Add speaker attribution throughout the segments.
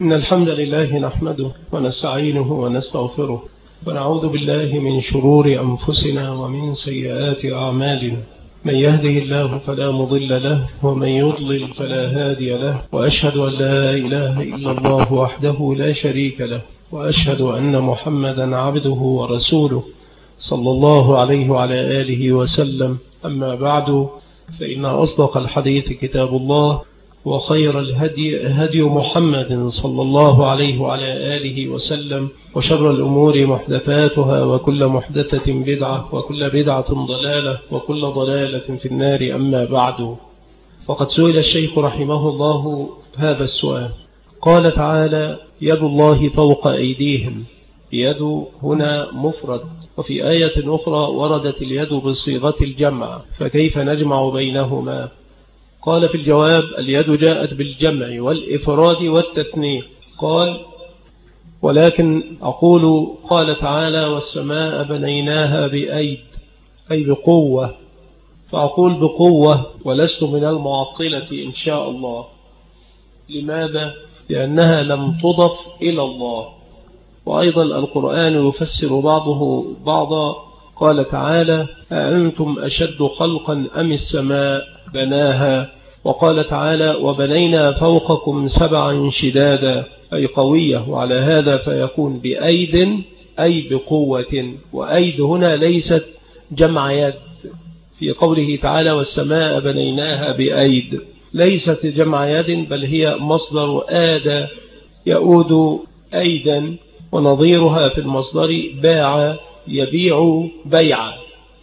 Speaker 1: إن الحمد لله نحمده ونستعينه ونستغفره ونعوذ بالله من شرور أنفسنا ومن سيئات أعمالنا. من يهده الله فلا مضل له ومن يضلل فلا هادي له، وأشهد أن لا إله إلا الله وحده لا شريك له، وأشهد أن محمدا عبده ورسوله صلى الله عليه وعلى آله وسلم. أما بعد، فإن أصدق الحديث كتاب الله، وخير الهدي هدي محمد صلى الله عليه وعلى آله وسلم، وشر الأمور محدثاتها، وكل محدثة بدعة، وكل بدعة ضلالة، وكل ضلالة في النار. أما بعد، فقد سئل الشيخ رحمه الله هذا السؤال. قال تعالى: يد الله فوق أيديهم. يد هنا مفرد، وفي آية أخرى وردت اليد بصيغة الجمع، فكيف نجمع بينهما؟ قال في الجواب: اليد جاءت بالجمع والإفراد والتثنية. قال: ولكن أقول قال تعالى: والسماء بنيناها بأيد، أي بقوة، فأقول بقوة ولست من المعطلة إن شاء الله. لماذا؟ لأنها لم تضف إلى الله. وأيضا القرآن يفسر بعضه بعضا. قال تعالى: أأنتم أشد خلقا أم السماء بناها؟ وقال تعالى: وبنينا فوقكم سبعا شدادا، أي قوية. وعلى هذا فيكون بأيد أي بقوة. وأيد هنا ليست جمع يد، في قوله تعالى: والسماء بنيناها بأيد، ليست جمع يد، بل هي مصدر آد يؤود أيدا، ونظيرها في المصدر باع يبيع بيعا.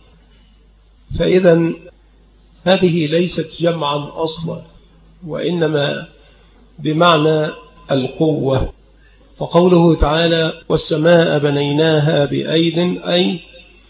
Speaker 1: فإذا هذه ليست جمعا أصلا، وإنما بمعنى القوة. فقوله تعالى: والسماء بنيناها بأيد، أي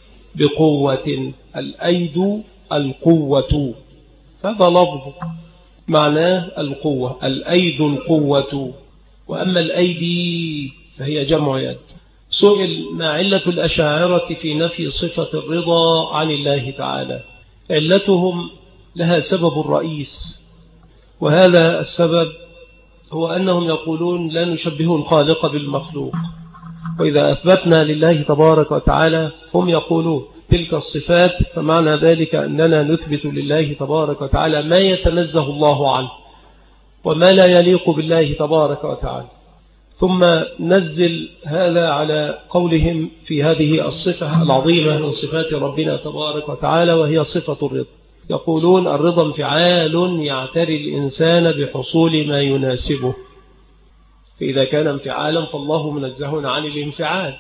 Speaker 1: بقوة. الأيد القوة، هذا لفظ معناه القوة. الأيد القوة. وأما الأيدي فهي جمع يد. سئل: ما علة الأشاعرة في نفي صفة الرضا عن الله تعالى؟ علتهم لها سبب رئيس، وهذا السبب هو أنهم يقولون لا نشبه الخالق بالمخلوق. وإذا أثبتنا لله تبارك وتعالى، هم يقولون تلك الصفات، فمعنى ذلك أننا نثبت لله تبارك وتعالى ما يتنزه الله عنه وما لا يليق بالله تبارك وتعالى. ثم نزل هذا على قولهم في هذه الصفة العظيمة من صفات ربنا تبارك وتعالى، وهي صفة الرضا. يقولون: الرضا انفعال يعتري الإنسان بحصول ما يناسبه. فإذا كان انفعالا فالله منزه عن الانفعال.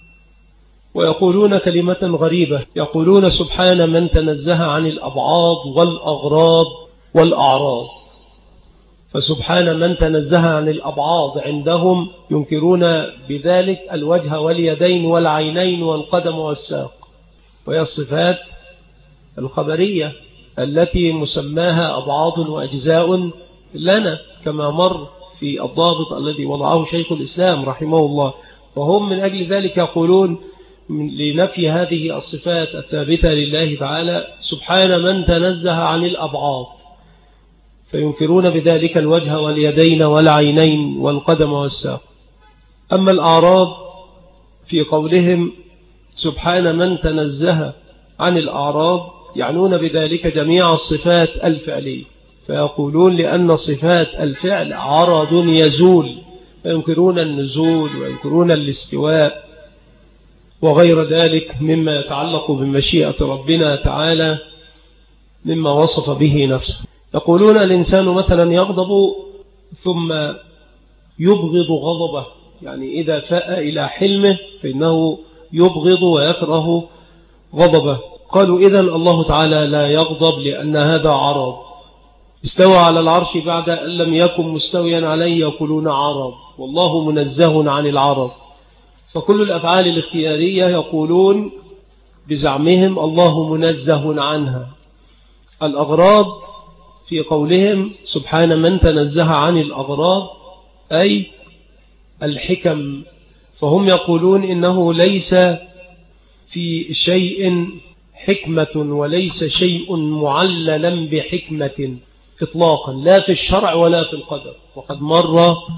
Speaker 1: ويقولون كلمة غريبة، يقولون: سبحان من تنزه عن الأبعاض والأغراض والأعراض. فسبحان من تنزه عن الأبعاض عندهم ينكرون بذلك الوجه واليدين والعينين والقدم والساق، وهي الصفات الخبرية التي مسماها أبعاض وأجزاء لنا، كما مر في الضابط الذي وضعه شيخ الإسلام رحمه الله. وهم من أجل ذلك يقولون لنفي هذه الصفات الثابتة لله تعالى: سبحان من تنزه عن الأبعاض، فينكرون بذلك الوجه واليدين والعينين والقدم والساق. أما الأعراض في قولهم سبحان من تنزه عن الأعراض، يعنون بذلك جميع الصفات الفعلية، فيقولون لأن صفات الفعل عرض يزول، فينكرون النزول وينكرون الاستواء وغير ذلك مما يتعلق بمشيئة ربنا تعالى مما وصف به نفسه. يقولون الإنسان مثلا يغضب ثم يبغض غضبه، يعني إذا فاء إلى حلمه فإنه يبغض ويكره غضبه. قالوا: إذن الله تعالى لا يغضب لأن هذا عرض. استوى على العرش بعد أن لم يكن مستويا عليه، يقولون عرض، والله منزه عن العرض. فكل الأفعال الاختيارية يقولون بزعمهم الله منزه عنها. الأغراض في قولهم سبحان من تنزه عن الأغراض، أي الحكم. فهم يقولون إنه ليس في شيء حكمة وليس شيء معللا بحكمة إطلاقا، لا في الشرع ولا في القدر. وقد مر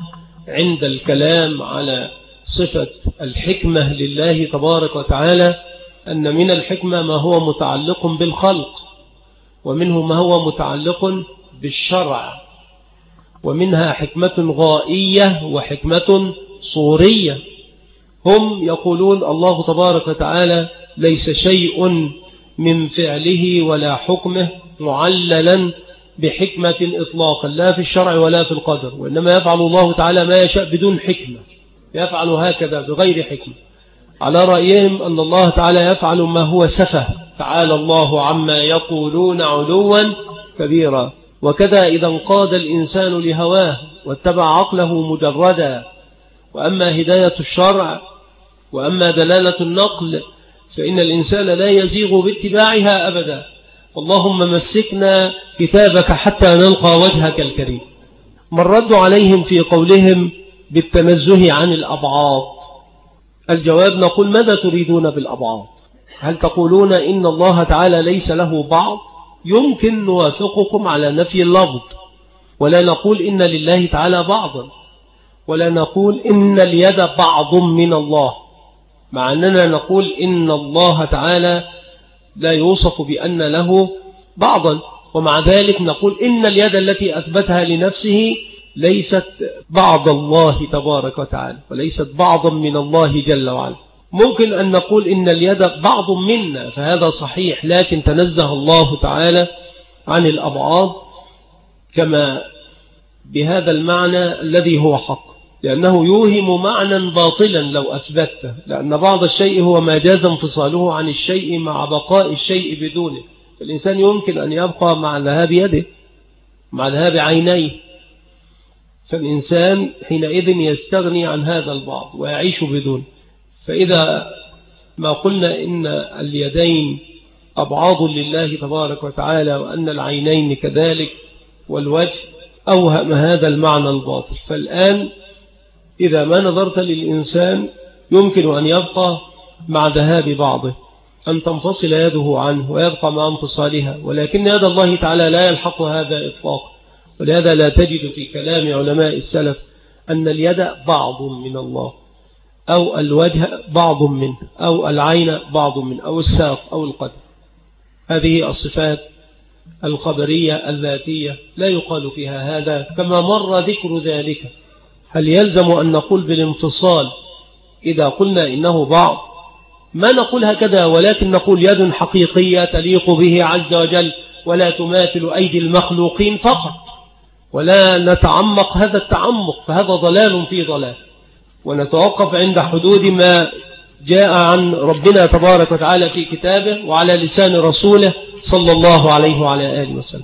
Speaker 1: عند الكلام على صفة الحكمة لله تبارك وتعالى أن من الحكمة ما هو متعلق بالخلق، ومنه ما هو متعلق بالشرع، ومنها حكمة غائية وحكمة صورية. هم يقولون الله تبارك وتعالى ليس شيء من فعله ولا حكمه معللا بحكمة إطلاقا، لا في الشرع ولا في القدر، وإنما يفعل الله تعالى ما يشاء بدون حكمة، يفعل هكذا بغير حكمة. على رأيهم أن الله تعالى يفعل ما هو سفه، تعالى الله عما يقولون علوا كبيرا. وكذا إذا انقاد الإنسان لهواه واتبع عقله مجردا، وأما هداية الشرع وأما دلالة النقل فإن الإنسان لا يزيغ باتباعها أبدا. اللهم مسكنا كتابك حتى نلقى وجهك الكريم. من رد عليهم في قولهم بالتنزه عن الأبعاد؟ الجواب نقول ماذا تريدون بالأبعاد؟ هل تقولون إن الله تعالى ليس له بعض؟ يمكن نوافقكم على نفي اللفظ، ولا نقول إن لله تعالى بعضا، ولا نقول إن اليد بعض من الله، مع أننا نقول إن الله تعالى لا يوصف بأن له بعضا، ومع ذلك نقول إن اليد التي أثبتها لنفسه ليست بعض الله تبارك وتعالى، وليست بعضا من الله جل وعلا. ممكن أن نقول إن اليد بعض منا، فهذا صحيح، لكن تنزه الله تعالى عن الأبعاد كما بهذا المعنى الذي هو حق، لأنه يوهم معنى باطلا لو أثبته، لأن بعض الشيء هو ما جاز انفصاله عن الشيء مع بقاء الشيء بدونه. فالإنسان يمكن أن يبقى مع ذهاب يده، مع ذهاب عينيه، فالإنسان حينئذ يستغني عن هذا البعض ويعيش بدونه. فإذا ما قلنا إن اليدين أبعاض لله تبارك وتعالى وأن العينين كذلك والوجه، أوهم هذا المعنى الباطل. فالآن إذا ما نظرت للإنسان يمكن أن يبقى مع ذهاب بعضه، أن تنفصل يده عنه ويبقى مع انفصالها، ولكن يد الله تعالى لا يلحق هذا إطلاقا. ولهذا لا تجد في كلام علماء السلف أن اليد بعض من الله، أو الوجه بعض منه، أو العين بعض منه، أو الساق أو القدم. هذه الصفات الخبرية الذاتية لا يقال فيها هذا، كما مر ذكر ذلك. هل يلزم أن نقول بالانفصال إذا قلنا إنه بعض؟ ما نقول هكذا، ولكن نقول يد حقيقية تليق به عز وجل ولا تماثل أيدي المخلوقين فقط، ولا نتعمق هذا التعمق، فهذا ضلال في ضلال، ونتوقف عند حدود ما جاء عن ربنا تبارك وتعالى في كتابه وعلى لسان رسوله صلى الله عليه وعلى آله وسلم.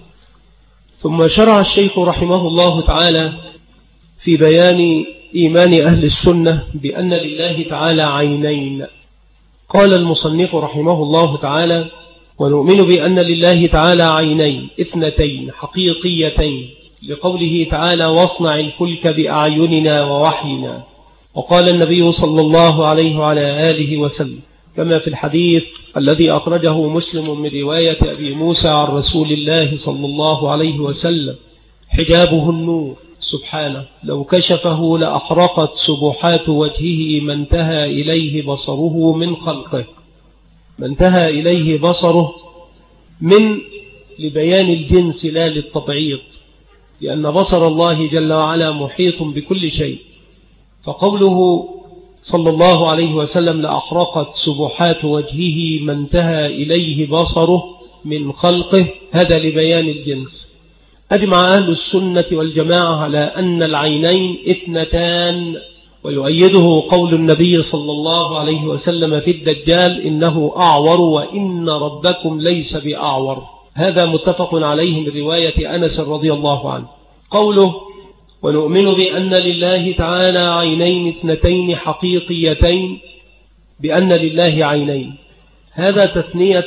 Speaker 1: ثم شرع الشيخ رحمه الله تعالى في بيان إيمان أهل السنة بأن لله تعالى عينين. قال المصنف رحمه الله تعالى: ونؤمن بأن لله تعالى عينين اثنتين حقيقيتين، لقوله تعالى: واصنع الفلك بأعيننا ووحينا. وقال النبي صلى الله عليه وعلى آله وسلم كما في الحديث الذي أخرجه مسلم من رواية أبي موسى عن رسول الله صلى الله عليه وسلم: حجابه النور سبحانه، لو كشفه لأحرقت سبحات وجهه ما انتهى إليه بصره من خلقه. ما انتهى إليه بصره من لبيان الجنس لا للتبعيض، لأن بصر الله جل وعلا محيط بكل شيء. فقوله صلى الله عليه وسلم لأحرقت سبحات وجهه ما انتهى إليه بصره من خلقه، هذا لبيان الجنس. أجمع أهل السنة والجماعة على أن العينين اثنتان، ويؤيده قول النبي صلى الله عليه وسلم في الدجال: إنه أعور وإن ربكم ليس بأعور. هذا متفق عليه من رواية أنس رضي الله عنه. قوله: ونؤمن بأن لله تعالى عينين اثنتين حقيقيتين، بأن لله عينين، هذا تثنية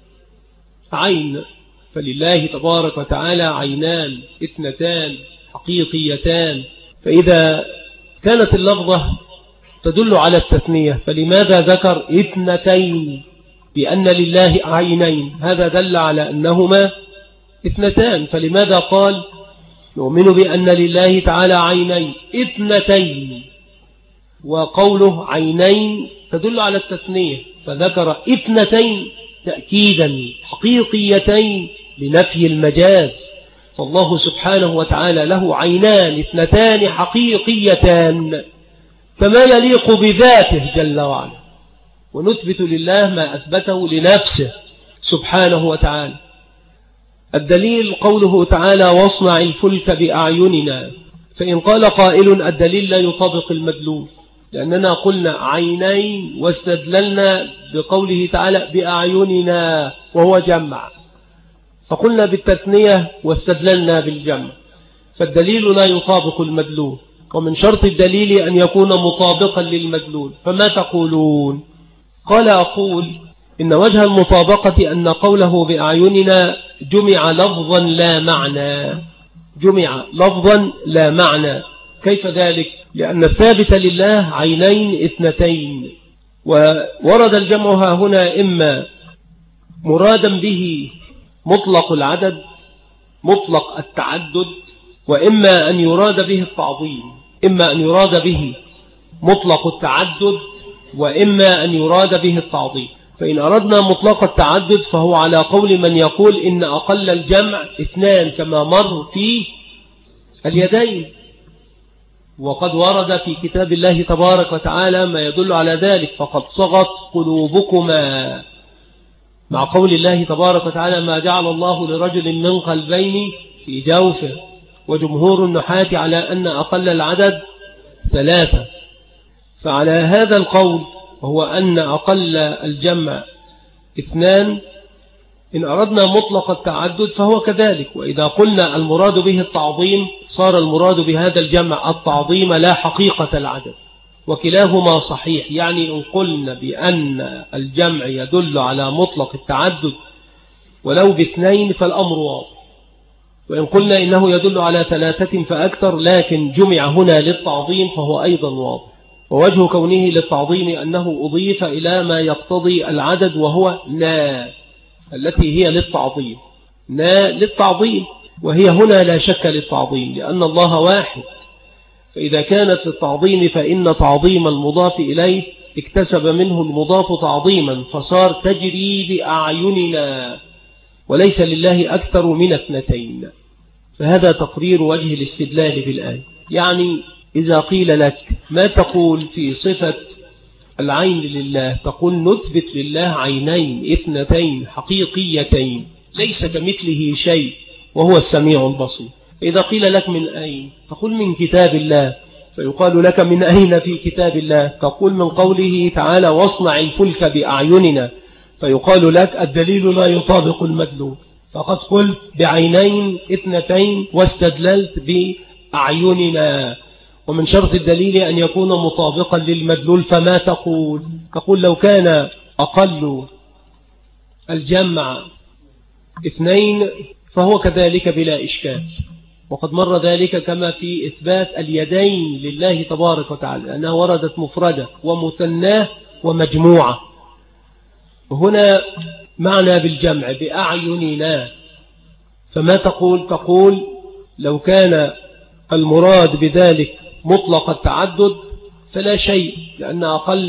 Speaker 1: عين، فلله تبارك وتعالى عينان اثنتان حقيقيتان. فإذا كانت اللفظة تدل على التثنية، فلماذا ذكر اثنتين؟ بأن لله عينين، هذا دل على أنهما اثنتان، فلماذا قال نؤمن بأن لله تعالى عينين اثنتين، وقوله عينين تدل على التثنية، فذكر اثنتين تأكيدا حقيقيتين لنفي المجاز. فالله سبحانه وتعالى له عينان اثنتان حقيقيتان كما يليق بذاته جل وعلا، ونثبت لله ما أثبته لنفسه سبحانه وتعالى. الدليل قوله تعالى واصنع الفلك بأعيننا، فإن قال قائل الدليل لا يطابق المدلول، لأننا قلنا عينين واستدللنا بقوله تعالى بأعيننا وهو جمع، فقلنا بالتثنية واستدللنا بالجمع، فالدليل لا يطابق المدلول، ومن شرط الدليل أن يكون مطابقا للمدلول. فما تقولون؟ قال أقول إن وجه المطابقة أن قوله بأعيننا جمع لفظا لا معنى، جمع لفظا لا معنى. كيف ذلك؟ لأن الثابت لله عينين اثنتين، وورد الجمع هنا إما مرادا به مطلق العدد مطلق التعدد، وإما أن يراد به التعظيم، إما أن يراد به مطلق التعدد وإما أن يراد به التعظيم. فإن أردنا مطلق التعدد فهو على قول من يقول إن أقل الجمع اثنان كما مر في اليدين، وقد ورد في كتاب الله تبارك وتعالى ما يدل على ذلك، فقد صغت قلوبكما، مع قول الله تبارك وتعالى ما جعل الله لرجل من قلبين في جوفه، وجمهور النحاة على أن أقل العدد ثلاثة. فعلى هذا القول وهو أن أقل الجمع اثنان، إن أردنا مطلق التعدد فهو كذلك. وإذا قلنا المراد به التعظيم صار المراد بهذا الجمع التعظيم لا حقيقة العدد، وكلاهما صحيح. يعني إن قلنا بأن الجمع يدل على مطلق التعدد ولو باثنين فالأمر واضح، وإن قلنا إنه يدل على ثلاثة فأكثر لكن جمع هنا للتعظيم فهو أيضا واضح. ووجه كونه للتعظيم أنه أضيف إلى ما يقتضي العدد وهو نا، التي هي للتعظيم، نا للتعظيم، وهي هنا لا شك للتعظيم لأن الله واحد. فإذا كانت للتعظيم فإن تعظيم المضاف إليه اكتسب منه المضاف تعظيما فصار تجري بأعيننا، وليس لله أكثر من اثنتين. فهذا تقرير وجه الاستدلال بالآية. يعني إذا قيل لك ما تقول في صفة العين لله؟ تقول نثبت لله عينين اثنتين حقيقيتين ليس كمثله شيء وهو السميع البصير. إذا قيل لك من أين؟ تقول من كتاب الله، فيقال لك من أين في كتاب الله؟ تقول من قوله تعالى واصنع الفلك بأعيننا، فيقال لك الدليل لا يطابق المدلول، فقد قلت بعينين اثنتين واستدللت بأعيننا. ومن شرط الدليل أن يكون مطابقا للمدلول. فما تقول؟ تقول لو كان أقل الجمع اثنين فهو كذلك بلا إشكال، وقد مر ذلك كما في إثبات اليدين لله تبارك وتعالى أنها وردت مفردة ومثناه ومجموعة. وهنا معنى بالجمع بأعيننا. فما تقول؟ تقول لو كان المراد بذلك مطلق التعدد فلا شيء، لأن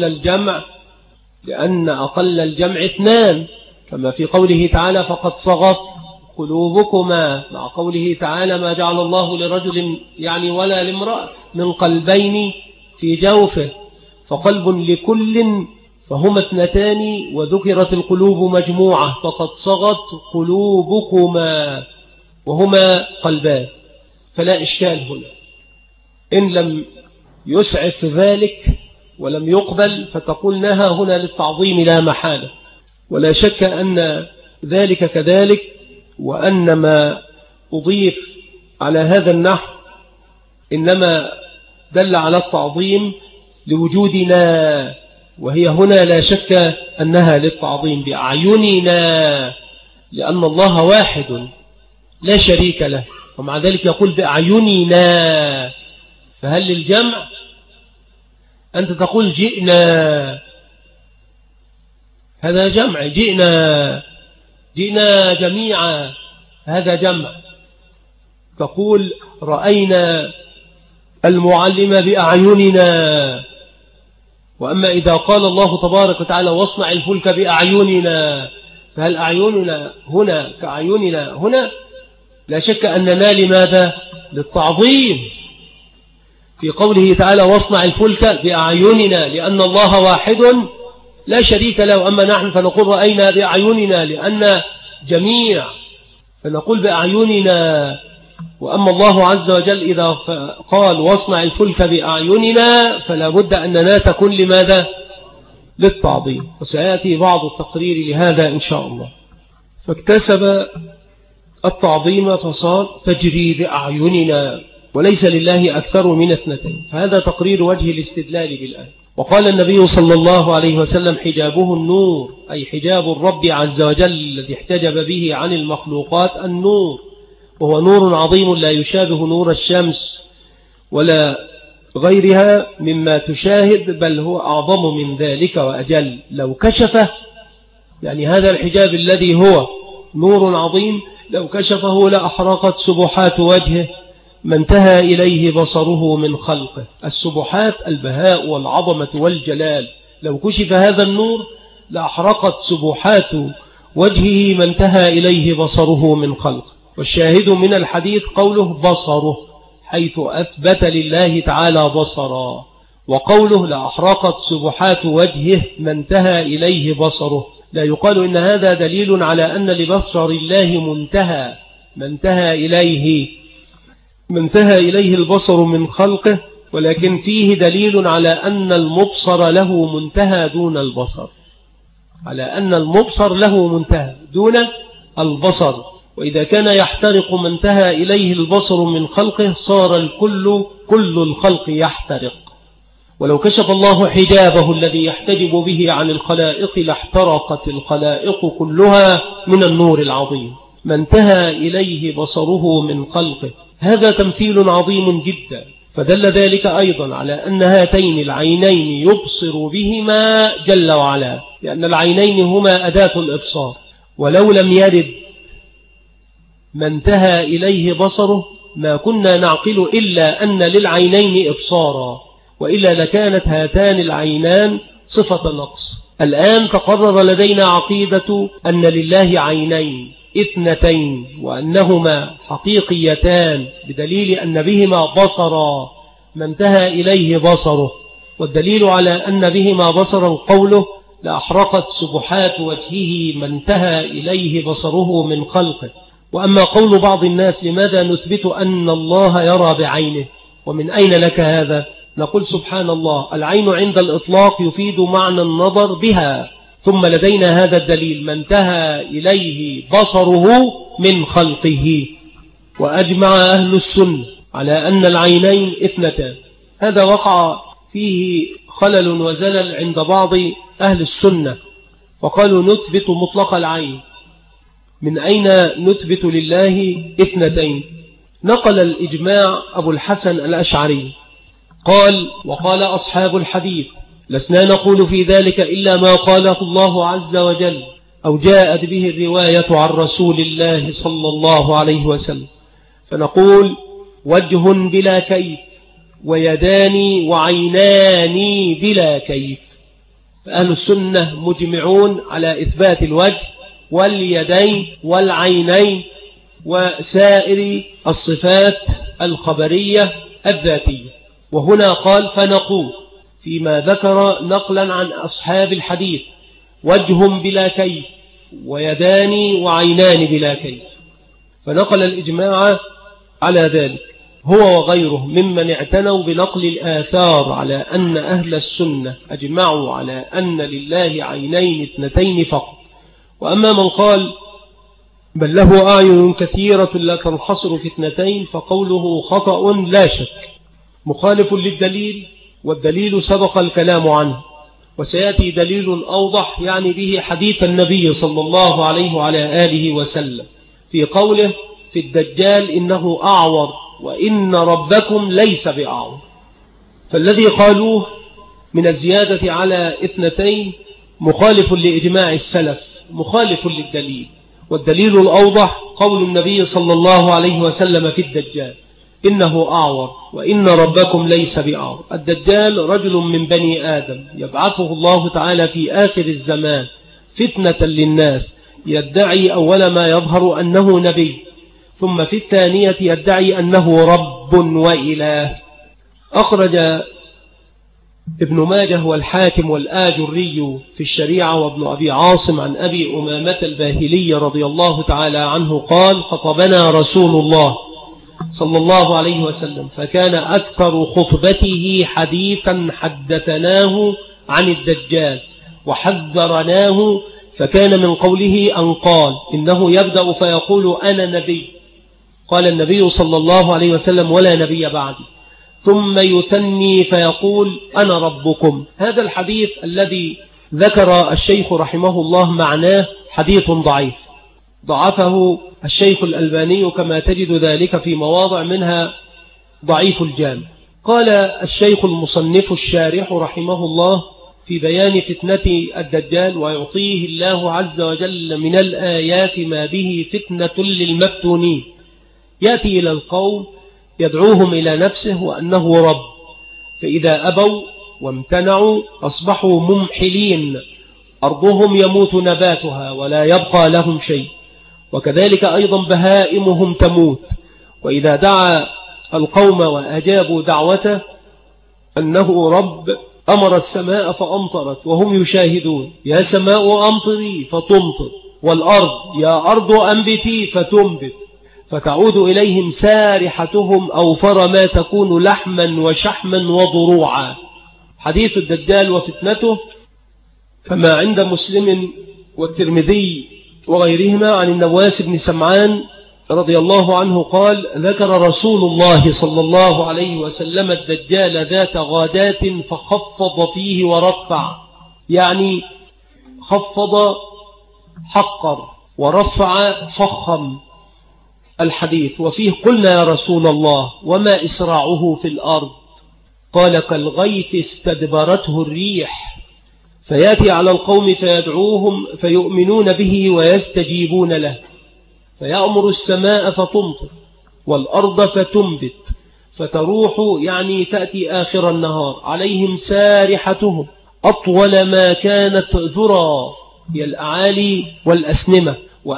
Speaker 1: أقل الجمع اثنان، كما في قوله تعالى فقد صغت قلوبكما، مع قوله تعالى ما جعل الله لرجل يعني ولا لامرأة من قلبين في جوفه، فقلب لكل فهما اثنتان، وذكرت القلوب مجموعة فقد صغت قلوبكما وهما قلبان، فلا إشكال هنا. إن لم يسعف ذلك ولم يقبل فتقول نهى هنا للتعظيم لا محالة، ولا شك أن ذلك كذلك، وأن ما أضيف على هذا النحو إنما دل على التعظيم لوجودنا، وهي هنا لا شك أنها للتعظيم بأعيننا، لأن الله واحد لا شريك له، ومع ذلك يقول بأعيننا. فهل للجمع؟ أنت تقول جئنا، هذا جمع، جئنا جميعا، هذا جمع. تقول رأينا المعلم بأعيننا. وأما إذا قال الله تبارك وتعالى واصنع الفلك بأعيننا، فهل أعيننا هنا كأعيننا هنا؟ لا شك أننا لماذا؟ للتعظيم. في قوله تعالى واصنع الفلك بأعيننا لأن الله واحد لا شريك له. أما نحن فنقول رأينا بأعيننا لأن جميع، فنقول بأعيننا. وأما الله عز وجل إذا قال واصنع الفلك بأعيننا فلا بد أننا تكون لماذا؟ للتعظيم. وسيأتي بعض التقرير لهذا إن شاء الله. فاكتسب التعظيم فصار تجري بأعيننا، وليس لله أكثر من 2. فهذا تقرير وجه الاستدلال بالآية. وقال النبي صلى الله عليه وسلم حجابه النور، أي حجاب الرب عز وجل الذي احتجب به عن المخلوقات النور، وهو نور عظيم لا يشابه نور الشمس ولا غيرها مما تشاهد، بل هو أعظم من ذلك وأجل. لو كشفه، يعني هذا الحجاب الذي هو نور عظيم، لو كشفه لأحرقت سبحات وجهه ما انتهى إليه بصره من خلقه. السبحات البهاء والعظمة والجلال، لو كشف هذا النور لأحرقت سبحات وجهه ما انتهى إليه بصره من خلقه. والشاهد من الحديث قوله بصره، حيث أثبت لله تعالى بصرا، وقوله لأحرقت سبحات وجهه ما انتهى إليه بصره. لا يقال إن هذا دليل على أن لبصر الله منتهى، ما انتهى إليه البصر من خلقه، ولكن فيه دليل على أن المبصر له منتهى دون البصر، على أن المبصر له منتهى دون البصر. وإذا كان يحترق ما انتهى إليه البصر من خلقه صار كل الخلق يحترق. ولو كشف الله حجابه الذي يحتجب به عن الخلائق لاحترقت الخلائق كلها من النور العظيم ما انتهى إليه بصره من خلقه. هذا تمثيل عظيم جدا. فدل ذلك أيضا على أن هاتين العينين يبصر بهما جل وعلا، لأن العينين هما أداة الإبصار. ولو لم يرد ما انتهى إليه بصره ما كنا نعقل إلا أن للعينين إبصارا، وإلا لكانت هاتان العينان صفة نقص. الآن تقرر لدينا عقيدة أن لله عينين 2 وأنهما حقيقيتان، بدليل أن بهما بصرا ما انتهى إليه بصره. والدليل على أن بهما بصرا قوله لأحرقت سبحات وجهه ما انتهى إليه بصره من خلقه. وأما قول بعض الناس لماذا نثبت أن الله يرى بعينه، ومن أين لك هذا؟ نقول سبحان الله، العين عند الإطلاق يفيد معنى النظر بها، ثم لدينا هذا الدليل ما انتهى إليه بصره من خلقه. وأجمع أهل السنة على أن العينين 2. هذا وقع فيه خلل وزلل عند بعض أهل السنة، فقالوا نثبت مطلق العين. من أين نثبت لله 2؟ نقل الإجماع أبو الحسن الأشعري قال وقال أصحاب الحديث لسنا نقول في ذلك إلا ما قاله الله عز وجل أو جاءت به الرواية عن رسول الله صلى الله عليه وسلم. فنقول وجه بلا كيف، ويدان وعينان بلا كيف. فأهل السنة مجمعون على إثبات الوجه واليدين والعينين وسائر الصفات الخبرية الذاتية. وهنا قال فنقول فيما ذكر نقلا عن أصحاب الحديث وجه بلا كيف ويدان وعينان بلا كيف. فنقل الإجماع على ذلك هو وغيره ممن اعتنوا بنقل الآثار على أن أهل السنة أجمعوا على أن لله عينين 2 فقط. وأما من قال بل له أعين كثيرة لا تنحصر في 2 فقوله خطأ لا شك، مخالف للدليل، والدليل سبق الكلام عنه. وسيأتي دليل أوضح يعني به حديث النبي صلى الله عليه وعلى آله وسلم في قوله في الدجال إنه أعور وإن ربكم ليس بأعور. فالذي قالوه من الزيادة على 2 مخالف لإجماع السلف، مخالف للدليل. والدليل الأوضح قول النبي صلى الله عليه وسلم في الدجال: إنه أعور وإن ربكم ليس بأعور. الدجال رجل من بني آدم يبعثه الله تعالى في آخر الزمان فتنة للناس، يدعي أول ما يظهر أنه نبي، ثم في الثانية يدعي أنه رب وإله. أخرج ابن ماجه والحاكم والآجري في الشريعة وابن أبي عاصم عن أبي أمامة الباهلي رضي الله تعالى عنه قال: خطبنا رسول الله صلى الله عليه وسلم، فكان أكثر خطبته حديثا حدثناه عن الدجال وحذرناه، فكان من قوله أن قال: إنه يبدأ فيقول أنا نبي، قال النبي صلى الله عليه وسلم: ولا نبي بعدي، ثم يثني فيقول أنا ربكم. هذا الحديث الذي ذكر الشيخ رحمه الله معناه حديث ضعيف، ضعفه الشيخ الألباني كما تجد ذلك في مواضع منها ضعيف الجامع. قال الشيخ المصنف الشارح رحمه الله في بيان فتنة الدجال: ويعطيه الله عز وجل من الآيات ما به فتنة للمفتونين، يأتي إلى القوم يدعوهم إلى نفسه وأنه رب، فإذا أبوا وامتنعوا أصبحوا ممحلين، أرضهم يموت نباتها ولا يبقى لهم شيء، وكذلك أيضا بهائمهم تموت. وإذا دعا القوم وأجابوا دعوته أنه رب أمر السماء فأمطرت وهم يشاهدون: يا سماء أمطري فتمطر، والأرض يا أرض أنبتي فتنبت، فتعود إليهم سارحتهم أوفر ما تكون لحما وشحما وضروعا. حديث الدجال وفتنته كما عند مسلم والترمذي وغيرهما عن النواس بن سمعان رضي الله عنه قال: ذكر رسول الله صلى الله عليه وسلم الدجال ذات غادات فخفض فيه ورفع، يعني خفض حقر ورفع فخم الحديث. وفيه: قلنا يا رسول الله وما إسراعه في الأرض؟ قال: كالغيث استدبرته الريح، فيأتي على القوم فيدعوهم فيؤمنون به ويستجيبون له، فيأمر السماء فتمطر والأرض فتنبت، فتروح يعني تأتي آخر النهار عليهم سارحتهم أطول ما كانت ذرى، هي الأعالي والأسنمة،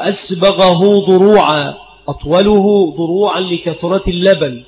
Speaker 1: وأسبغه ضروعا، أطوله ضروعا لكثرة اللبن،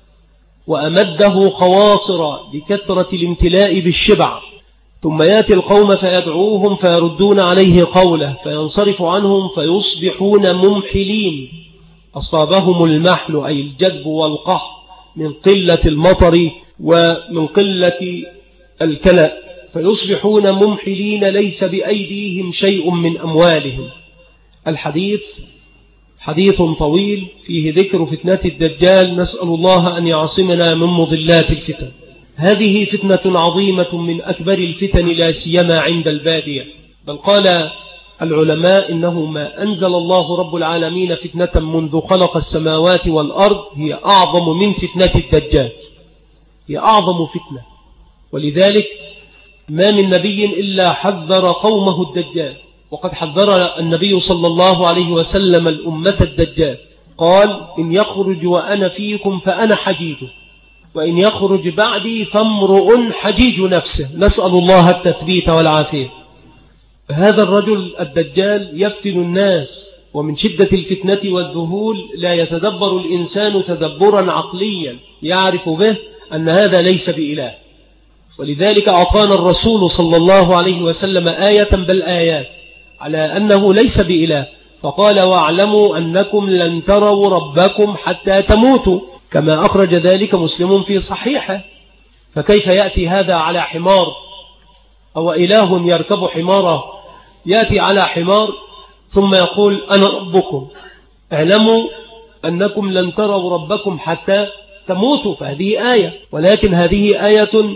Speaker 1: وأمده خواصر لكثرة الامتلاء بالشبع. ثم يأتي القوم فيدعوهم فيردون عليه قوله، فينصرف عنهم فيصبحون ممحلين، أصابهم المحل أي الجدب والقحط من قلة المطر ومن قلة الكلأ، فيصبحون ممحلين ليس بأيديهم شيء من أموالهم. الحديث حديث طويل فيه ذكر فتنة الدجال، نسأل الله أن يعصمنا من مضلات الفتن. هذه فتنة عظيمة من أكبر الفتن لا سيما عند البادية، بل قال العلماء إنه ما أنزل الله رب العالمين فتنة منذ خلق السماوات والأرض هي أعظم من فتنة الدجال، هي أعظم فتنة. ولذلك ما من نبي إلا حذر قومه الدجال، وقد حذر النبي صلى الله عليه وسلم الأمة الدجال، قال: إن يخرج وأنا فيكم فأنا حجيجه، وإن يخرج بعدي فامرؤ حجيج نفسه، نسأل الله التثبيت والعافية. هذا الرجل الدجال يفتن الناس، ومن شدة الفتنة والذهول لا يتدبر الإنسان تدبرا عقليا يعرف به أن هذا ليس بإله. ولذلك أعطانا الرسول صلى الله عليه وسلم آية بل آيات على أنه ليس بإله، فقال: واعلموا أنكم لن تروا ربكم حتى تموتوا، كما أخرج ذلك مسلم في صحيحه. فكيف يأتي هذا على حمار، أو إله يركب حماره يأتي على حمار ثم يقول أنا ربكم؟ اعلموا أنكم لن تروا ربكم حتى تموتوا، فهذه آية، ولكن هذه آية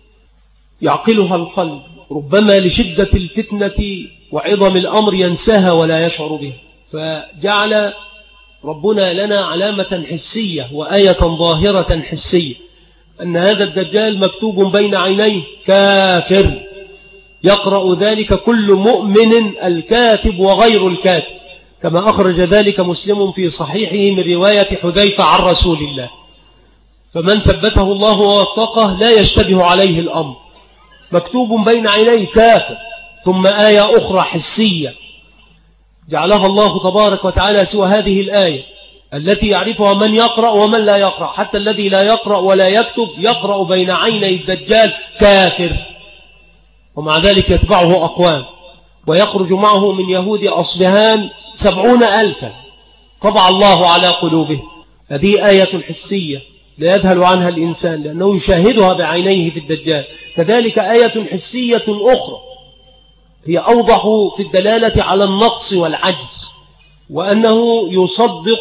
Speaker 1: يعقلها القلب، ربما لشدة الفتنة وعظم الأمر ينساها ولا يشعر به، فجعل ربنا لنا علامة حسية وآية ظاهرة حسية أن هذا الدجال مكتوب بين عينيه كافر، يقرأ ذلك كل مؤمن الكاتب وغير الكاتب، كما أخرج ذلك مسلم في صحيحه من رواية حذيفة عن رسول الله. فمن ثبته الله ووفقه لا يشتبه عليه الأمر، مكتوب بين عينيه كافر، ثم آية أخرى حسية جعلها الله تبارك وتعالى سوى هذه الآية التي يعرفها من يقرأ ومن لا يقرأ، حتى الذي لا يقرأ ولا يكتب يقرأ بين عيني الدجال كافر، ومع ذلك يتبعه أقوام، ويخرج معه من يهود أصبهان 70,000 طبع الله على قلوبه. هذه آية حسية لا يذهل عنها الإنسان لأنه يشاهدها بعينيه في الدجال. كذلك آية حسية أخرى هي أوضح في الدلالة على النقص والعجز، وأنه يصدق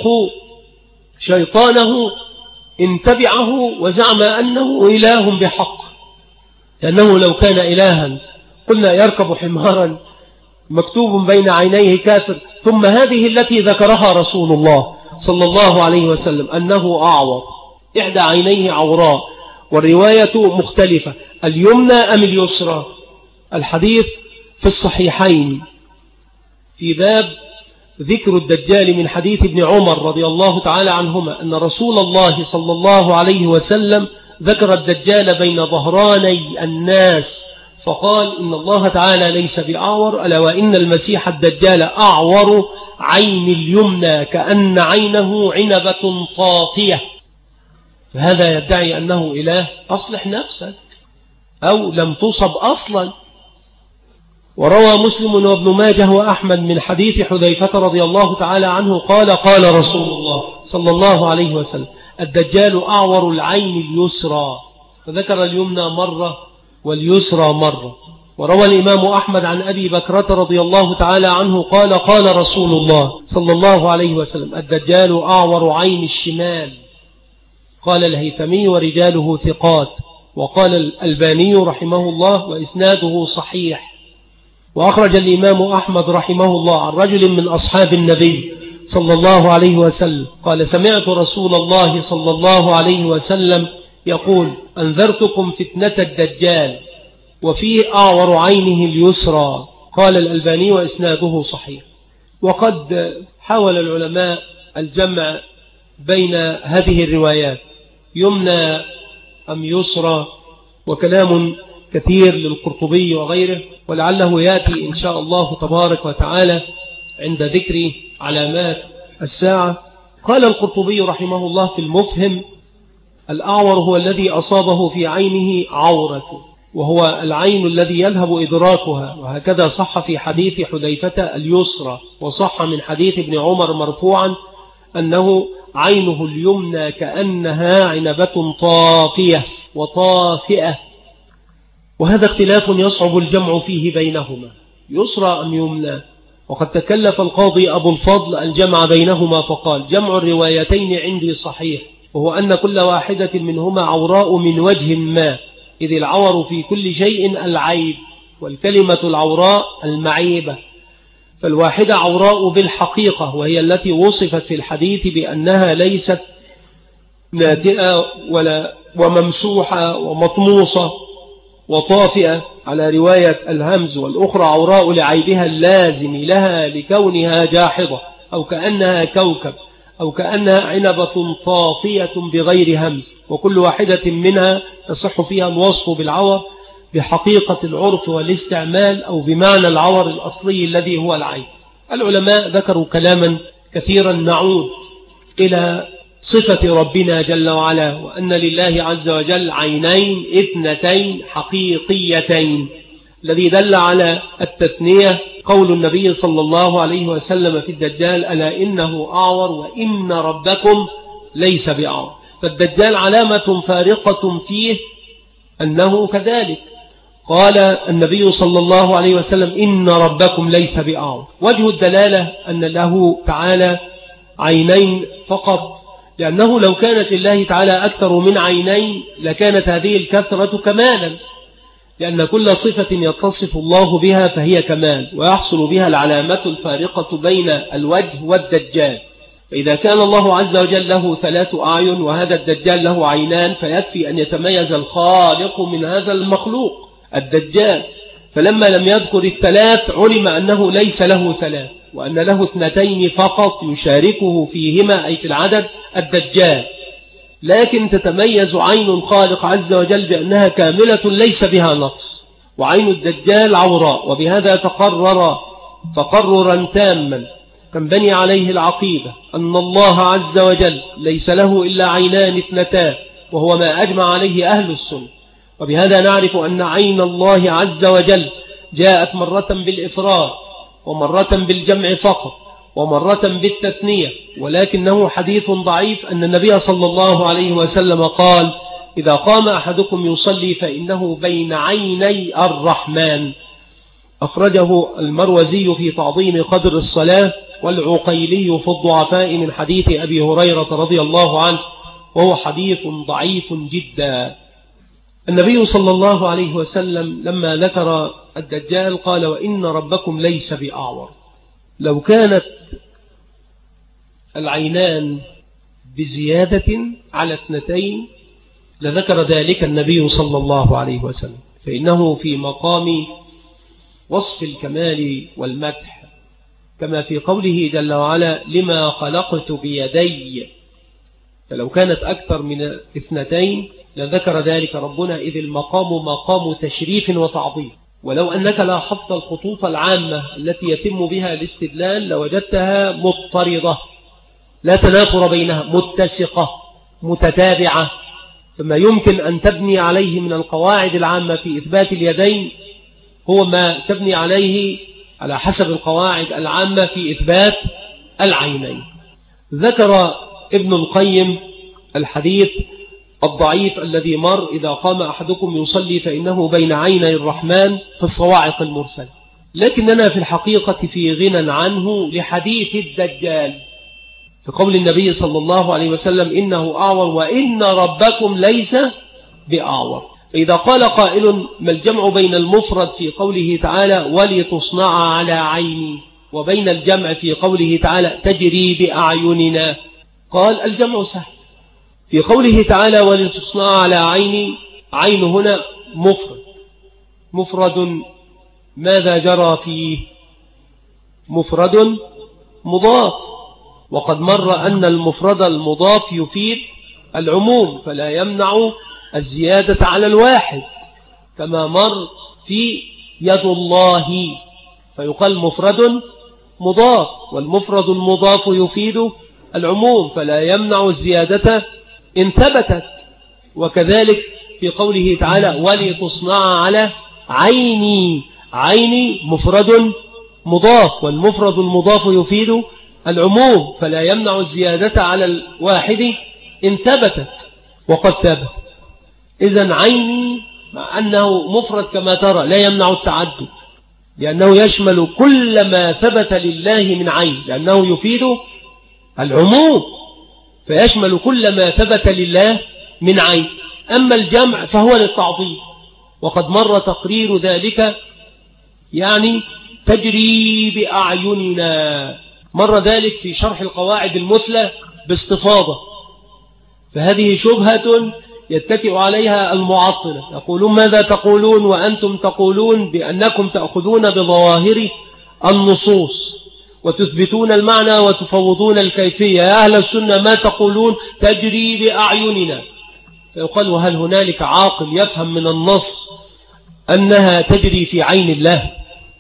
Speaker 1: شيطانه إن تبعه وزعم أنه إله بحق، لأنه لو كان إلها قلنا يركب حمارا مكتوب بين عينيه كافر. ثم هذه التي ذكرها رسول الله صلى الله عليه وسلم أنه أعور، إحدى عينيه عوراء، والرواية مختلفة، اليمنى أم اليسرى؟ الحديث في الصحيحين في باب ذكر الدجال من حديث ابن عمر رضي الله تعالى عنهما أن رسول الله صلى الله عليه وسلم ذكر الدجال بين ظهراني الناس فقال إن الله تعالى ليس بأعور، ألا وإن المسيح الدجال أعور عين اليمنى كأن عينه عنبة طافية. فهذا يدعي أنه إله، أصلح نفسك أو لم تصب أصلا. وروى مسلم وابن ماجه وأحمد من حديث حذيفة رضي الله تعالى عنه قال قال رسول الله صلى الله عليه وسلم الدجال أعور العين اليسرى، فذكر اليمنى مرة واليسرى مرة. وروى الإمام أحمد عن أبي بكرة رضي الله تعالى عنه قال قال رسول الله صلى الله عليه وسلم الدجال أعور عين الشمال. قال الهيثمي ورجاله ثقات، وقال الألباني رحمه الله وإسناده صحيح. وأخرج الإمام أحمد رحمه الله عن رجل من أصحاب النبي صلى الله عليه وسلم قال سمعت رسول الله صلى الله عليه وسلم يقول أنذرتكم فتنة الدجال وفيه أعور عينه اليسرى. قال الألباني وإسناده صحيح. وقد حاول العلماء الجمع بين هذه الروايات يمنى أم يسرى، وكلام كثير للقرطبي وغيره، ولعله يأتي إن شاء الله تبارك وتعالى عند ذكر علامات الساعة. قال القرطبي رحمه الله في المفهم الأعور هو الذي أصابه في عينه عورة، وهو العين الذي يذهب إدراكها، وهكذا صح في حديث حذيفة اليسرى، وصح من حديث ابن عمر مرفوعا أنه عينه اليمنى كأنها عنبة طافية وطافئة. وهذا اختلاف يصعب الجمع فيه بينهما يسرى أم يمنى، وقد تكلف القاضي أبو الفضل الجمع بينهما فقال جمع الروايتين عندي صحيح، وهو أن كل واحدة منهما عوراء من وجه ما، إذ العور في كل شيء العيب، والكلمة العوراء المعيبة، فالواحدة عوراء بالحقيقة وهي التي وصفت في الحديث بأنها ليست ناتئة ولا وممسوحة ومطموسة وطافئة على رواية الهمز، والأخرى عوراء لعيبها اللازم لها لكونها جاحظة، أو كأنها كوكب، أو كأنها عنبة طافية بغير همز، وكل واحدة منها تصح فيها الوصف بالعور بحقيقة العرف والاستعمال أو بمعنى العور الأصلي الذي هو العين. العلماء ذكروا كلاما كثيرا نعود إلى صفة ربنا جل وعلا، وأن لله عز وجل عينين اثنتين حقيقيتين. الذي دل على التثنية قول النبي صلى الله عليه وسلم في الدجال ألا إنه أعور وإن ربكم ليس بأعور. فالدجال علامة فارقة فيه أنه كذلك. قال النبي صلى الله عليه وسلم إن ربكم ليس بأعور. وجه الدلالة أن له تعالى عينين فقط، لأنه لو كانت لله تعالى أكثر من عينين لكانت هذه الكثرة كمالا، لأن كل صفة يتصف الله بها فهي كمال، ويحصل بها العلامة الفارقة بين الوجه والدجال. فإذا كان الله عز وجل له 3 أعين وهذا الدجال له عينان فيكفي أن يتميز الخالق من هذا المخلوق الدجال. فلما لم يذكر 3 علم أنه ليس له 3، وأن له 2 فقط يشاركه فيهما أي في العدد الدجال، لكن تتميز عين الخالق عز وجل بأنها كاملة ليس بها نقص، وعين الدجال عوراء. وبهذا تقرر تقررا تاما تنبني عليه العقيدة أن الله عز وجل ليس له إلا عينان 2، وهو ما أجمع عليه أهل السنة. وبهذا نعرف أن عين الله عز وجل جاءت مرة بالإفراد ومرة بالجمع فقط ومرة بالتثنية، ولكنه حديث ضعيف أن النبي صلى الله عليه وسلم قال: إذا قام أحدكم يصلي فإنه بين عيني الرحمن. أخرجه المروزي في تعظيم قدر الصلاة، والعقيلي في الضعفاء من حديث أبي هريرة رضي الله عنه، وهو حديث ضعيف جدا. النبي صلى الله عليه وسلم لما ذكر الدجال قال: وإن ربكم ليس بأعور. لو كانت العينان بزيادة على 2 لذكر ذلك النبي صلى الله عليه وسلم، فإنه في مقام وصف الكمال والمدح، كما في قوله جل وعلا: لما خلقت بيدي. فلو كانت أكثر من 2 لذكر ذلك ربنا، إذ المقام مقام تشريف وتعظيم. ولو أنك لاحظت الخطوط العامة التي يتم بها الاستدلال لوجدتها مضطردة لا تنافر بينها، متسقة متتابعة، فما يمكن أن تبني عليه من القواعد العامة في إثبات اليدين هو ما تبني عليه على حسب القواعد العامة في إثبات العينين. ذكر ابن القيم الحديث الضعيف الذي مر: إذا قام أحدكم يصلي فإنه بين عيني الرحمن في الصواعق المرسل، لكننا في الحقيقة في غنى عنه لحديث الدجال، في قول النبي صلى الله عليه وسلم: إنه أعور وإن ربكم ليس بأعور. فإذا قال قائل: ما الجمع بين المفرد في قوله تعالى ولتصنع على عيني وبين الجمع في قوله تعالى تجري بأعيننا؟ قال: الجمع سهل. في قوله تعالى ولتصنع على عيني، عين هنا مفرد ماذا جرى فيه؟ مفرد مضاف، وقد مر أن المفرد المضاف يفيد العموم فلا يمنع الزيادة على الواحد، كما مر في يد الله، فيقال مفرد مضاف، والمفرد المضاف يفيد العموم فلا يمنع الزيادة إن ثبتت. وكذلك في قوله تعالى ولتصنع على عيني، عيني مفرد مضاف، والمفرد المضاف يفيد العموم فلا يمنع الزيادة على الواحد إن ثبتت، وقد ثبت. إذن عيني مع أنه مفرد كما ترى لا يمنع التعدد، لأنه يشمل كل ما ثبت لله من عين، لأنه يفيد العموم فيشمل كل ما ثبت لله من عين. أما الجمع فهو للتعظيم، وقد مر تقرير ذلك، يعني تجري بأعيننا، مر ذلك في شرح القواعد المثلى باستفاضة. فهذه شبهة يتكئ عليها المعطلة، يقولون: ماذا تقولون وأنتم تقولون بأنكم تأخذون بظواهر النصوص وتثبتون المعنى وتفوضون الكيفية، يا أهل السنة ما تقولون تجري بأعيننا؟ فيقال: وهل هنالك عاقل يفهم من النص أنها تجري في عين الله؟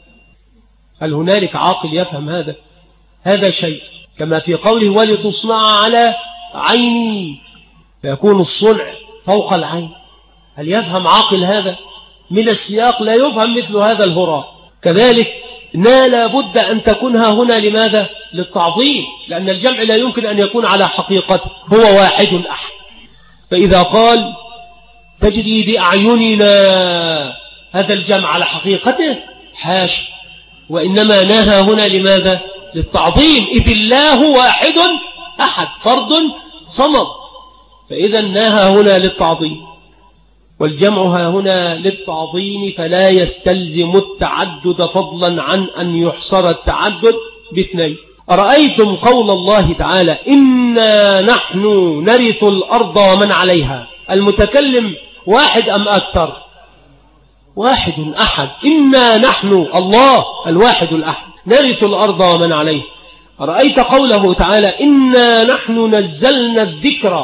Speaker 1: هل هنالك عاقل يفهم هذا؟ هذا شيء. كما في قوله ولتصنع على عيني، فيكون الصنع فوق العين. هل يفهم عاقل هذا؟ من السياق لا يفهم مثل هذا الهراء. كذلك لا بد أن تكونها هنا لماذا؟ للتعظيم، لأن الجمع لا يمكن أن يكون على حقيقته، هو واحد أحد. فإذا قال تجري بأعيننا هذا الجمع على حقيقته حاشا، وإنما نهى هنا لماذا؟ للتعظيم، إذ الله واحد أحد فرد صمد، فإذا نهى هنا للتعظيم، والجمع ها هنا للتعظيم فلا يستلزم التعدد، فضلا عن أن يحصر التعدد باثنين. أرأيتم قول الله تعالى إنا نحن نرث الأرض ومن عليها، المتكلم واحد أم أكثر؟ واحد أحد. إنا نحن الله الواحد الأحد، نرث الأرض ومن عليه. رأيت قوله تعالى إنا نحن نزلنا الذكر،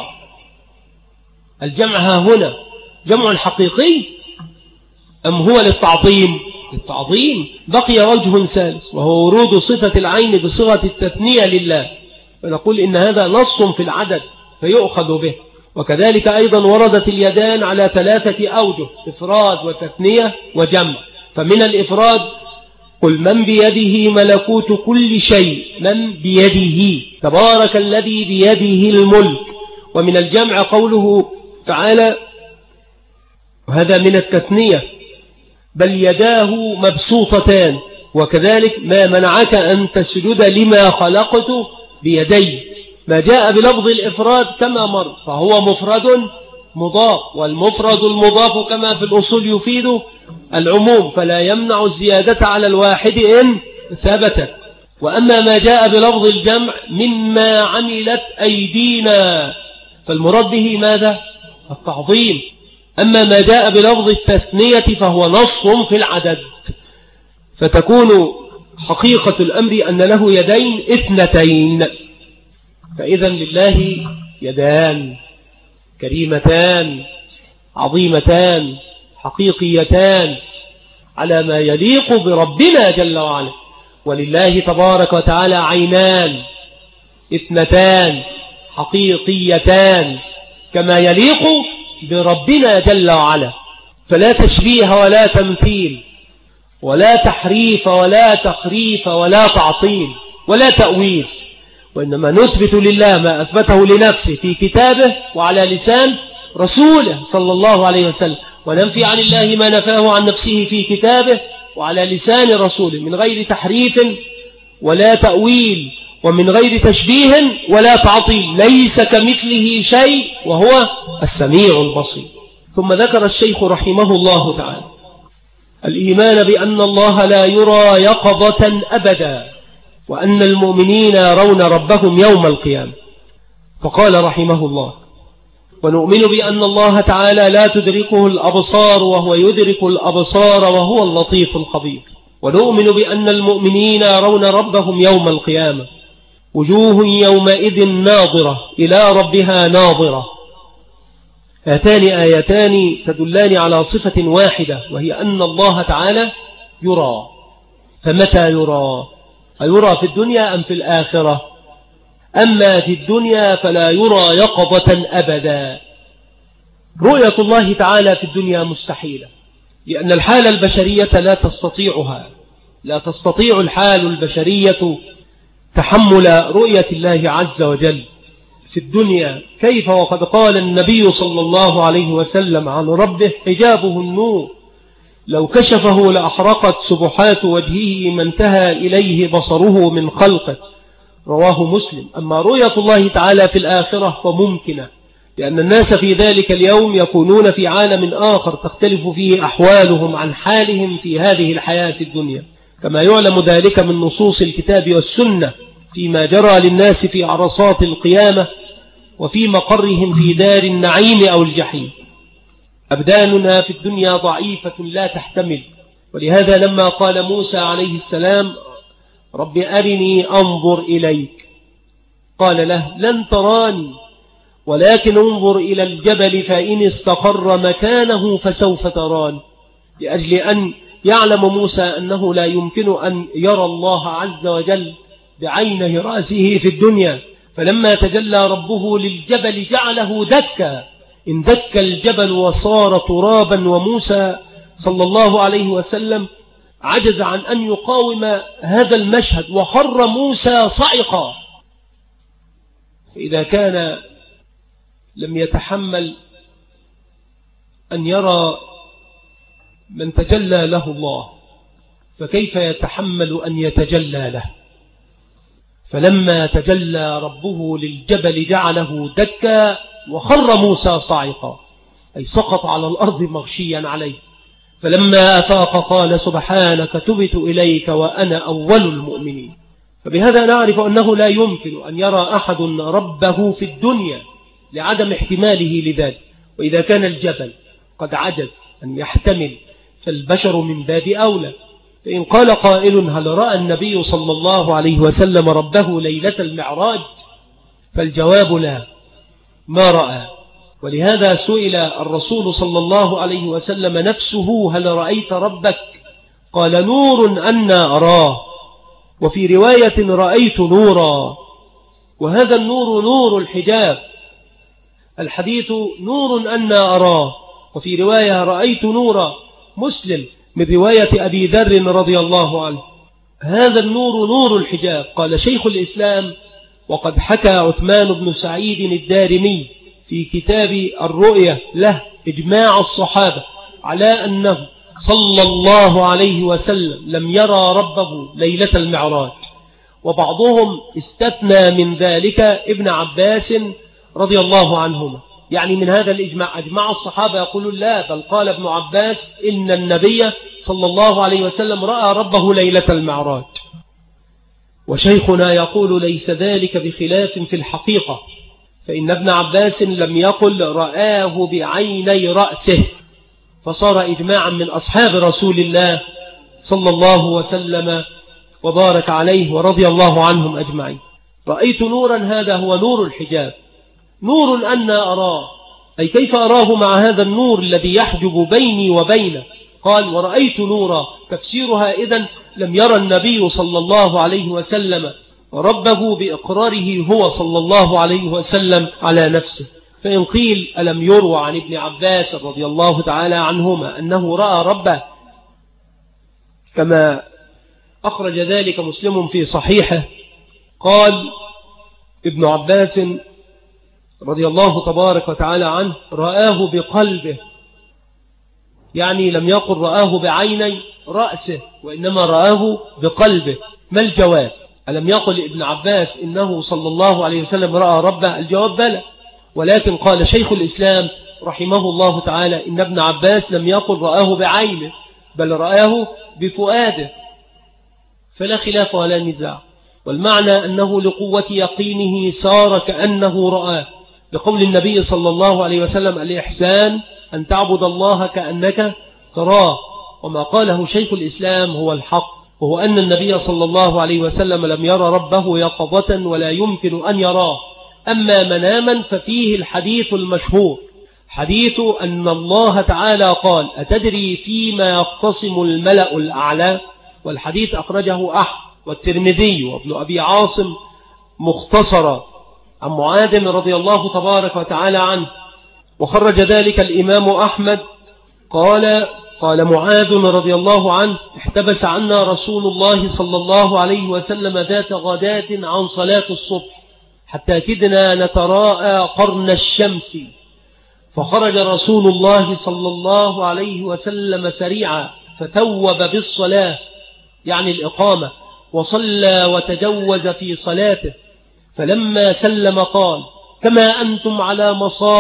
Speaker 1: الجمع ها هنا جمع حقيقي أم هو للتعظيم؟ للتعظيم. بقي وجه ثالث وهو ورود صفة العين بصيغة التثنية لله، فنقول إن هذا نص في العدد فيؤخذ به. وكذلك أيضا وردت اليدان على 3 أوجه: إفراد وتثنية وجمع. فمن الإفراد قل من بيده ملكوت كل شيء، من بيده تبارك الذي بيده الملك. ومن الجمع قوله تعالى وهذا من التثنية بل يداه مبسوطتان. وكذلك ما منعك أن تسجد لما خلقت بيدي، ما جاء بلفظ الإفراد كما مر فهو مفرد مضاف، والمفرد المضاف كما في الأصول يفيد العموم فلا يمنع الزيادة على الواحد إن ثبتت. وأما ما جاء بلفظ الجمع مما عملت أيدينا فالمراد به ماذا؟ التعظيم. أما ما جاء بلفظ التثنية فهو نص في العدد، فتكون حقيقة الأمر أن له يدين 2. فإذا لله يدان كريمتان عظيمتان حقيقيتان على ما يليق بربنا جل وعلا. ولله تبارك وتعالى عينان 2 حقيقيتان كما يليق بربنا جل وعلا. فلا تشبيه ولا تمثيل ولا تحريف ولا تقريف ولا تعطيل ولا تأويل، وإنما نثبت لله ما أثبته لنفسه في كتابه وعلى لسان رسوله صلى الله عليه وسلم، وننفي عن الله ما نفاه عن نفسه في كتابه وعلى لسان رسوله من غير تحريف ولا تأويل ومن غير تشبيه ولا تعطيل. ليس كمثله شيء وهو السميع البصير. ثم ذكر الشيخ رحمه الله تعالى الإيمان بأن الله لا يرى يقظة أبدا، وأن المؤمنين يرون ربهم يوم القيامة. فقال رحمه الله ونؤمن بأن الله تعالى لا تدركه الأبصار وهو يدرك الأبصار وهو اللطيف الخبير. ونؤمن بأن المؤمنين يرون ربهم يوم القيامة وجوه يومئذ ناظرة إلى ربها ناظرة. هاتان آيتان تدلان على صفة واحدة وهي أن الله تعالى يرى. فمتى يرى؟ أيرى في الدنيا أم في الآخرة؟ أما في الدنيا فلا يرى يقظة أبدا. رؤية الله تعالى في الدنيا مستحيلة، لأن الحالة البشرية لا تستطيعها، لا تستطيع الحال البشرية تحمل رؤية الله عز وجل في الدنيا. كيف وقد قال النبي صلى الله عليه وسلم عن ربه حجابه النور لو كشفه لأحرقت سبحات وجهه ما انتهى إليه بصره من خلقه، رواه مسلم. أما رؤية الله تعالى في الآخرة فممكنة، لأن الناس في ذلك اليوم يكونون في عالم آخر تختلف فيه أحوالهم عن حالهم في هذه الحياة الدنيا، كما يعلم ذلك من نصوص الكتاب والسنة فيما جرى للناس في عرصات القيامة وفي مقرهم في دار النعيم أو الجحيم. أبداننا في الدنيا ضعيفة لا تحتمل، ولهذا لما قال موسى عليه السلام رب أرني أنظر إليك، قال له لن تراني ولكن انظر إلى الجبل فإن استقر مكانه فسوف تراني، لأجل أن يعلم موسى أنه لا يمكن أن يرى الله عز وجل بعينه رأسه في الدنيا. فلما تجلى ربه للجبل جعله دكا، إن دك الجبل وصار ترابا، وموسى صلى الله عليه وسلم عجز عن أن يقاوم هذا المشهد وخر موسى صعقا. فإذا كان لم يتحمل أن يرى من تجلى له الله فكيف يتحمل أن يتجلى له؟ فلما تجلى ربه للجبل جعله دكا وخر موسى صاعقا، أي سقط على الأرض مغشيا عليه. فلما أفاق قال سبحانك تبت إليك وأنا أول المؤمنين. فبهذا نعرف أنه لا يمكن أن يرى أحد ربه في الدنيا لعدم احتماله لذلك. وإذا كان الجبل قد عجز أن يحتمل فالبشر من باب أولى. فإن قال قائل هل رأى النبي صلى الله عليه وسلم ربه ليلة المعراج؟ فالجواب لا، ما رأى. ولهذا سئل الرسول صلى الله عليه وسلم نفسه هل رأيت ربك؟ قال نور أنا أراه، وفي رواية رأيت نورا، وهذا النور نور الحجاب. الحديث نور أنا أراه، وفي رواية رأيت نورا. مسلم من رواية أبي ذر رضي الله عنه هذا النور نور الحجاب. قال شيخ الإسلام وقد حكى عثمان بن سعيد الدارمي في كتاب الرؤية له إجماع الصحابة على أنه صلى الله عليه وسلم لم يرى ربه ليلة المعراج، وبعضهم استثنى من ذلك ابن عباس رضي الله عنهما. يعني من هذا الإجماع أجمع الصحابة يقولون لا، بل قال ابن عباس إن النبي صلى الله عليه وسلم رأى ربه ليلة المعراج. وشيخنا يقول ليس ذلك بخلاف في الحقيقة، فإن ابن عباس لم يقل رآه بعيني رأسه، فصار إجماعا من أصحاب رسول الله صلى الله وسلم وبارك عليه ورضي الله عنهم أجمعين. رأيت نورا، هذا هو نور الحجاب. نور أنا أراه، أي كيف أراه مع هذا النور الذي يحجب بيني وبينه؟ قال ورأيت نورا، تفسيرها إذن لم يرى النبي صلى الله عليه وسلم ربه بإقراره هو صلى الله عليه وسلم على نفسه. فإن قيل ألم يروى عن ابن عباس رضي الله تعالى عنهما أنه رأى ربه كما أخرج ذلك مسلم في صحيحه؟ قال ابن عباس رضي الله تبارك وتعالى عنه رآه بقلبه، يعني لم يقل رآه بعيني رأسه، وإنما رآه بقلبه. ما الجواب؟ ألم يقل ابن عباس إنه صلى الله عليه وسلم رأى ربه؟ الجواب بلى، ولكن قال شيخ الإسلام رحمه الله تعالى إن ابن عباس لم يقل رآه بعينه، بل رآه بفؤاده، فلا خلاف ولا نزاع. والمعنى أنه لقوة يقينه صار كأنه رآه، بقول النبي صلى الله عليه وسلم الإحسان أن تعبد الله كأنك تراه. وما قاله شيخ الإسلام هو الحق، وهو أن النبي صلى الله عليه وسلم لم يرى ربه يقظة ولا يمكن أن يراه. أما مناما ففيه الحديث المشهور، حديث أن الله تعالى قال أتدري فيما يختصم الملأ الأعلى؟ والحديث أخرجه أحمد والترمذي وابن أبي عاصم مختصرا عن معاذ رضي الله تبارك وتعالى عنه، وخرج ذلك الإمام أحمد. قال معاذ رضي الله عنه احتبس عنا رسول الله صلى الله عليه وسلم ذات غداة عن صلاة الصبح حتى كدنا نتراءى قرن الشمس، فخرج رسول الله صلى الله عليه وسلم سريعا فتوب بالصلاة، يعني الإقامة، وصلى وتجوز في صلاته، فلما سلم قال كما أنتم على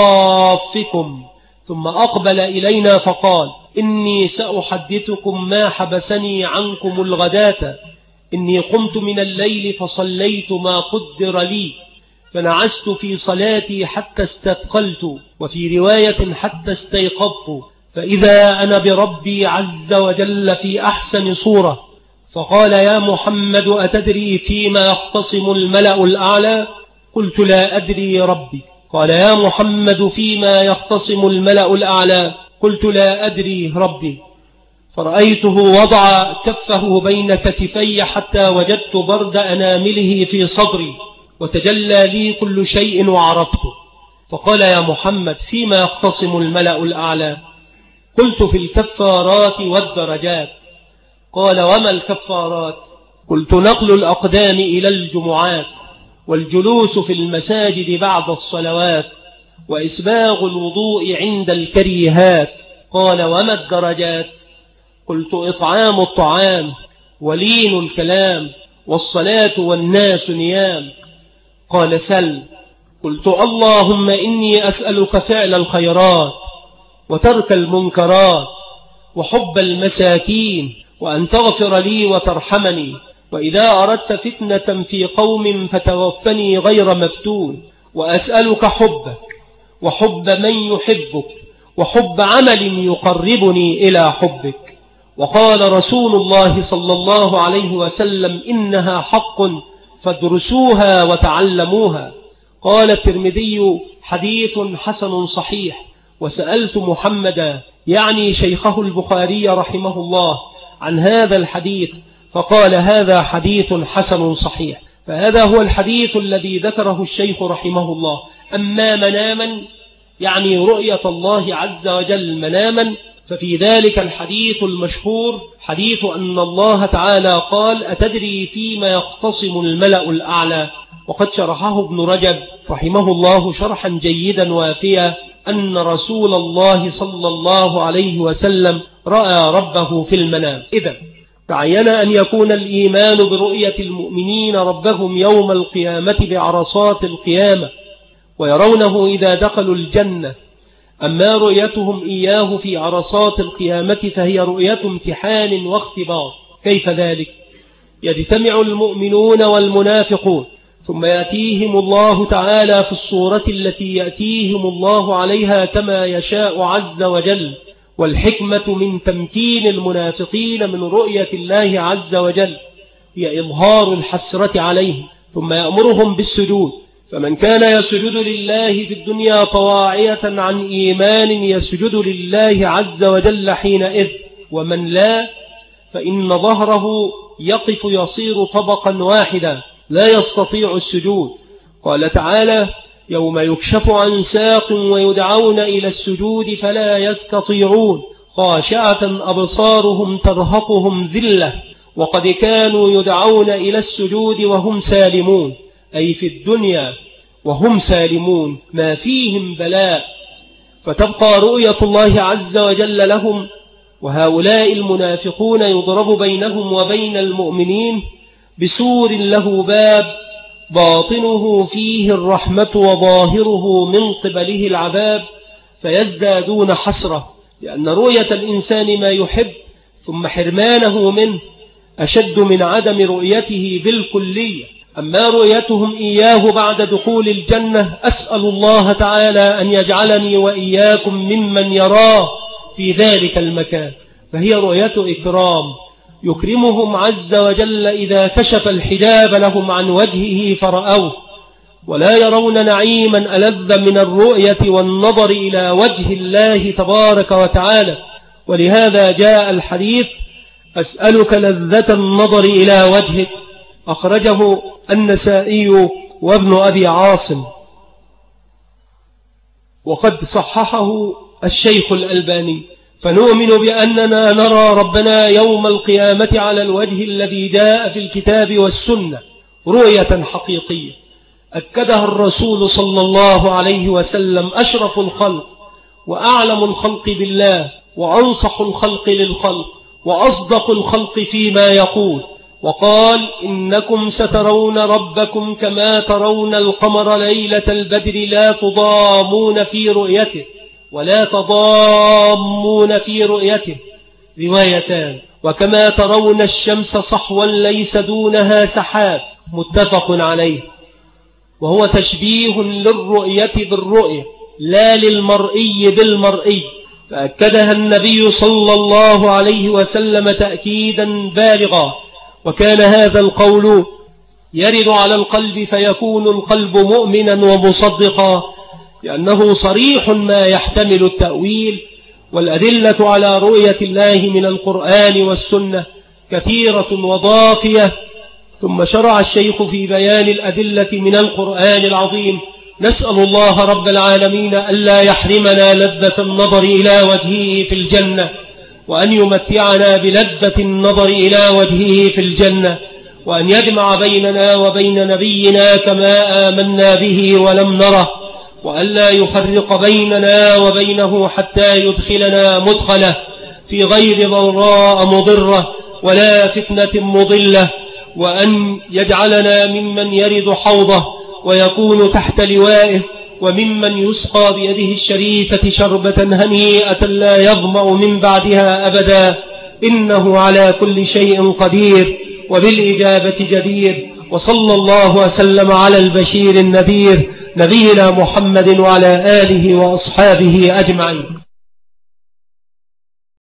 Speaker 1: مصافكم، ثم أقبل إلينا فقال إني سأحدثكم ما حبسني عنكم الغداة، إني قمت من الليل فصليت ما قدر لي، فنعست في صلاتي حتى استثقلت، وفي رواية حتى استيقظت، فإذا أنا بربي عز وجل في أحسن صورة، فقال يا محمد أتدري فيما يختصم الملأ الأعلى؟ قلت لا أدري ربي. قال يا محمد فيما يختصم الملأ الأعلى؟ قلت لا أدري ربي. فرأيته وضع كفه بين كتفي حتى وجدت برد أنامله في صدري، وتجلى لي كل شيء وعرفته. فقال يا محمد فيما يختصم الملأ الأعلى؟ قلت في الكفارات والدرجات. قال وما الكفارات؟ قلت نقل الأقدام إلى الجمعات، والجلوس في المساجد بعد الصلوات، وإسباغ الوضوء عند الكريهات. قال وما الدرجات؟ قلت إطعام الطعام، ولين الكلام، والصلاة والناس نيام. قال سل. قلت اللهم إني أسألك فعل الخيرات، وترك المنكرات، وحب المساكين، وأن تغفر لي وترحمني، وإذا أردت فتنة في قوم فتوفني غير مفتون، وأسألك حبك وحب من يحبك، وحب عمل يقربني إلى حبك، وقال رسول الله صلى الله عليه وسلم إنها حق فادرسوها وتعلموها. قال الترمذي حديث حسن صحيح. وسألت محمدا يعني شيخه البخاري رحمه الله عن هذا الحديث فقال هذا حديث حسن صحيح. فهذا هو الحديث الذي ذكره الشيخ رحمه الله. أما مناما يعني رؤية الله عز وجل مناما، ففي ذلك الحديث المشهور حديث أن الله تعالى قال أتدري فيما يختصم الملأ الأعلى؟ وقد شرحه ابن رجب رحمه الله شرحا جيدا وافيا أن رسول الله صلى الله عليه وسلم رأى ربه في المنام. إذن تعين أن يكون الإيمان برؤية المؤمنين ربهم يوم القيامة بعرصات القيامة ويرونه إذا دخلوا الجنة. أما رؤيتهم إياه في عرصات القيامة فهي رؤية امتحان واختبار. كيف ذلك؟ يجتمع المؤمنون والمنافقون ثم يأتيهم الله تعالى في الصورة التي يأتيهم الله عليها كما يشاء عز وجل. والحكمة من تمكين المنافقين من رؤية الله عز وجل هي إظهار الحسرة عليهم، ثم يأمرهم بالسجود. فمن كان يسجد لله في الدنيا طواعية عن إيمان يسجد لله عز وجل حينئذ، ومن لا فإن ظهره يقف يصير طبقا واحدا لا يستطيع السجود. قال تعالى يوم يكشف عن ساق ويدعون إلى السجود فلا يستطيعون خاشعة أبصارهم ترهقهم ذلة وقد كانوا يدعون إلى السجود وهم سالمون، أي في الدنيا وهم سالمون ما فيهم بلاء. فتبقى رؤية الله عز وجل لهم. وهؤلاء المنافقون يضرب بينهم وبين المؤمنين بسور له باب باطنه فيه الرحمة وظاهره من قبله العذاب، فيزدادون حسرة لأن رؤية الإنسان ما يحب ثم حرمانه منه أشد من عدم رؤيته بالكلية. أما رؤيتهم إياه بعد دخول الجنة أسأل الله تعالى أن يجعلني وإياكم ممن يراه في ذلك المكان، فهي رؤية إكرام يكرمهم عز وجل إذا كشف الحجاب لهم عن وجهه فرأوه، ولا يرون نعيما ألذ من الرؤية والنظر إلى وجه الله تبارك وتعالى. ولهذا جاء الحديث أسألك لذة النظر إلى وجهك، أخرجه النسائي وابن أبي عاصم، وقد صححه الشيخ الألباني. فنؤمن بأننا نرى ربنا يوم القيامة على الوجه الذي جاء في الكتاب والسنة رؤية حقيقية أكدها الرسول صلى الله عليه وسلم أشرف الخلق وأعلم الخلق بالله وأنصح الخلق للخلق وأصدق الخلق فيما يقول، وقال إنكم سترون ربكم كما ترون القمر ليلة البدر لا تضامون في رؤيته ولا تضامون في رؤيته، روايتان. وكما ترون الشمس صحوا ليس دونها سحاب، متفق عليه. وهو تشبيه للرؤية بالرؤية لا للمرئي بالمرئي، فأكدها النبي صلى الله عليه وسلم تأكيدا بالغا. وكان هذا القول يرد على القلب فيكون القلب مؤمنا ومصدقا، لأنه صريح ما يحتمل التأويل. والأدلة على رؤية الله من القرآن والسنة كثيرة وضافية. ثم شرع الشيخ في بيان الأدلة من القرآن العظيم. نسأل الله رب العالمين ألا يحرمنا لذة النظر إلى وجهه في الجنة، وأن يمتعنا بلذة النظر إلى وجهه في الجنة، وأن يجمع بيننا وبين نبينا كما آمنا به ولم نره، وأن لا يفرق بيننا وبينه حتى يدخلنا مدخله في غير ضراء مضرة ولا فتنة مضلة، وأن يجعلنا ممن يرد حوضه ويكون تحت لوائه، وممن يسقى بيده الشريفة شربة هنيئة لا يظمأ من بعدها أبدا، إنه على كل شيء قدير وبالإجابة جدير. وصلى الله وسلم على البشير النذير نبينا محمد وعلى آله وأصحابه أجمعين.